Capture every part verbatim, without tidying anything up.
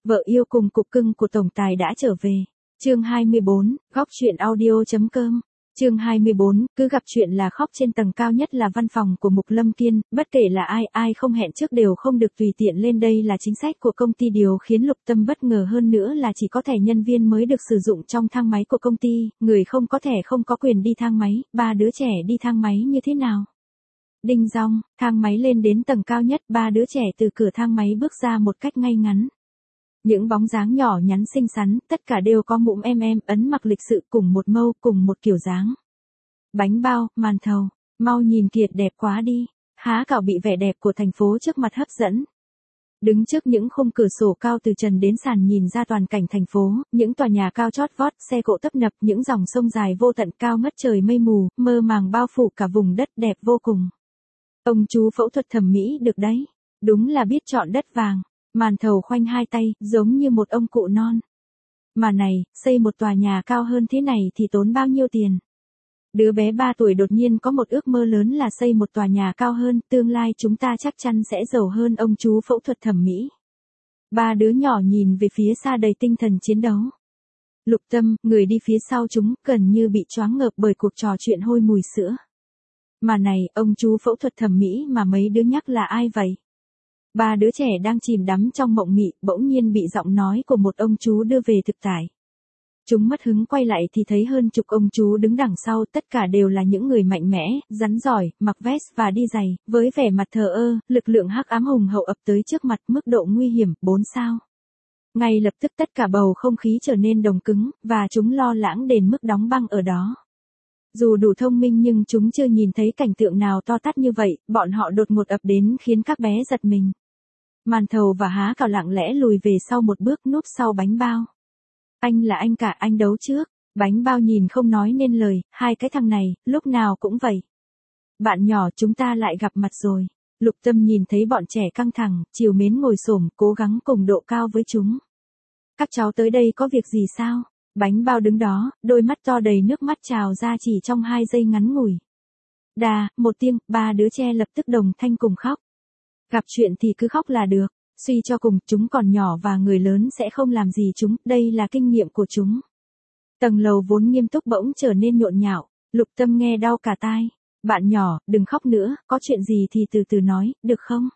Vợ yêu cùng cục cưng của tổng tài đã trở về. Chương hai mươi bốn, góc chuyện audio chấm com. Chương hai mươi bốn, cứ gặp chuyện là khóc. Trên tầng cao nhất là văn phòng của Mục Lâm Kiên, bất kể là ai, ai không hẹn trước đều không được tùy tiện lên đây là chính sách của công ty. Điều khiến Lục Tâm bất ngờ hơn nữa là chỉ có thẻ nhân viên mới được sử dụng trong thang máy của công ty, người không có thẻ không có quyền đi thang máy. Ba đứa trẻ đi thang máy như thế nào? Đinh dong, thang máy lên đến tầng cao nhất, ba đứa trẻ từ cửa thang máy bước ra một cách ngay ngắn. Những bóng dáng nhỏ nhắn xinh xắn, tất cả đều có mũm em em, ấn mặc lịch sự, cùng một mâu, cùng một kiểu dáng. Bánh bao, màn thầu, mau nhìn kìa, đẹp quá đi. Há cảo bị vẻ đẹp của thành phố trước mặt hấp dẫn. Đứng trước những khung cửa sổ cao từ trần đến sàn nhìn ra toàn cảnh thành phố, những tòa nhà cao chót vót, xe cộ tấp nập, những dòng sông dài vô tận cao ngất trời mây mù, mơ màng bao phủ cả vùng đất, đẹp vô cùng. Ông chú phẫu thuật thẩm mỹ được đấy, đúng là biết chọn đất vàng. Màn thầu khoanh hai tay, giống như một ông cụ non. Mà này, xây một tòa nhà cao hơn thế này thì tốn bao nhiêu tiền? Đứa bé ba tuổi đột nhiên có một ước mơ lớn là xây một tòa nhà cao hơn, tương lai chúng ta chắc chắn sẽ giàu hơn. Ông chú phẫu thuật thẩm mỹ. Ba đứa nhỏ nhìn về phía xa đầy tinh thần chiến đấu. Lục Tâm, người đi phía sau chúng, gần như bị choáng ngợp bởi cuộc trò chuyện hôi mùi sữa. Mà này, ông chú phẫu thuật thẩm mỹ mà mấy đứa nhắc là ai vậy? Ba đứa trẻ đang chìm đắm trong mộng mị, bỗng nhiên bị giọng nói của một ông chú đưa về thực tại. Chúng mất hứng quay lại thì thấy hơn chục ông chú đứng đằng sau, tất cả đều là những người mạnh mẽ, rắn giỏi, mặc vest và đi giày, với vẻ mặt thờ ơ, lực lượng hắc ám hùng hậu ập tới trước mặt, mức độ nguy hiểm, bốn sao. Ngay lập tức tất cả bầu không khí trở nên đồng cứng, và chúng lo lắng đến mức đóng băng ở đó. Dù đủ thông minh nhưng chúng chưa nhìn thấy cảnh tượng nào to tát như vậy, bọn họ đột ngột ập đến khiến các bé giật mình. Màn thầu và há cảo lặng lẽ lùi về sau một bước, núp sau bánh bao. Anh là anh cả, anh đấu trước. Bánh bao nhìn không nói nên lời, hai cái thằng này, lúc nào cũng vậy. Bạn nhỏ, chúng ta lại gặp mặt rồi. Lục Tâm nhìn thấy bọn trẻ căng thẳng, trìu mến ngồi xổm, cố gắng cùng độ cao với chúng. Các cháu tới đây có việc gì sao? Bánh bao đứng đó, đôi mắt to đầy nước mắt trào ra chỉ trong hai giây ngắn ngủi. Đà, một tiếng, ba đứa trẻ lập tức đồng thanh cùng khóc. Gặp chuyện thì cứ khóc là được, suy cho cùng, chúng còn nhỏ và người lớn sẽ không làm gì chúng, đây là kinh nghiệm của chúng. Tầng lầu vốn nghiêm túc bỗng trở nên nhộn nhạo, Lục Tâm nghe đau cả tai. Bạn nhỏ, đừng khóc nữa, có chuyện gì thì từ từ nói, được không?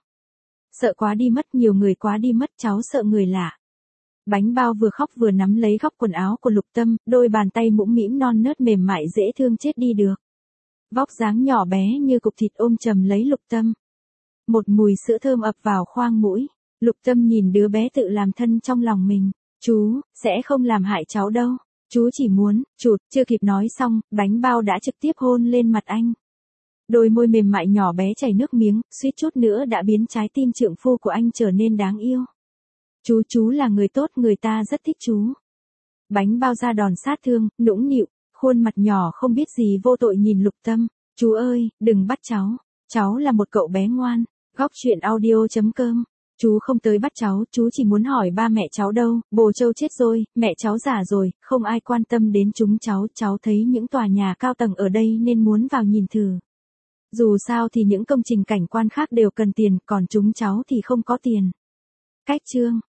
Sợ quá đi mất, nhiều người quá đi mất, cháu sợ người lạ. Bánh bao vừa khóc vừa nắm lấy góc quần áo của Lục Tâm, đôi bàn tay mũm mĩm non nớt mềm mại dễ thương chết đi được. Vóc dáng nhỏ bé như cục thịt ôm chầm lấy Lục Tâm. Một mùi sữa thơm ập vào khoang mũi. Lục Tâm nhìn đứa bé tự làm thân trong lòng mình. Chú, sẽ không làm hại cháu đâu. Chú chỉ muốn, chụt, chưa kịp nói xong, bánh bao đã trực tiếp hôn lên mặt anh. Đôi môi mềm mại nhỏ bé chảy nước miếng, suýt chút nữa đã biến trái tim trượng phu của anh trở nên đáng yêu. Chú chú là người tốt, người ta rất thích chú. Bánh bao ra đòn sát thương, nũng nịu, khuôn mặt nhỏ không biết gì vô tội nhìn Lục Tâm. Chú ơi, đừng bắt cháu. Cháu là một cậu bé ngoan. Góc chuyện audio chấm com. Chú không tới bắt cháu, chú chỉ muốn hỏi ba mẹ cháu đâu, bồ Châu chết rồi, mẹ cháu già rồi, không ai quan tâm đến chúng cháu, cháu thấy những tòa nhà cao tầng ở đây nên muốn vào nhìn thử. Dù sao thì những công trình cảnh quan khác đều cần tiền, còn chúng cháu thì không có tiền. Cách chương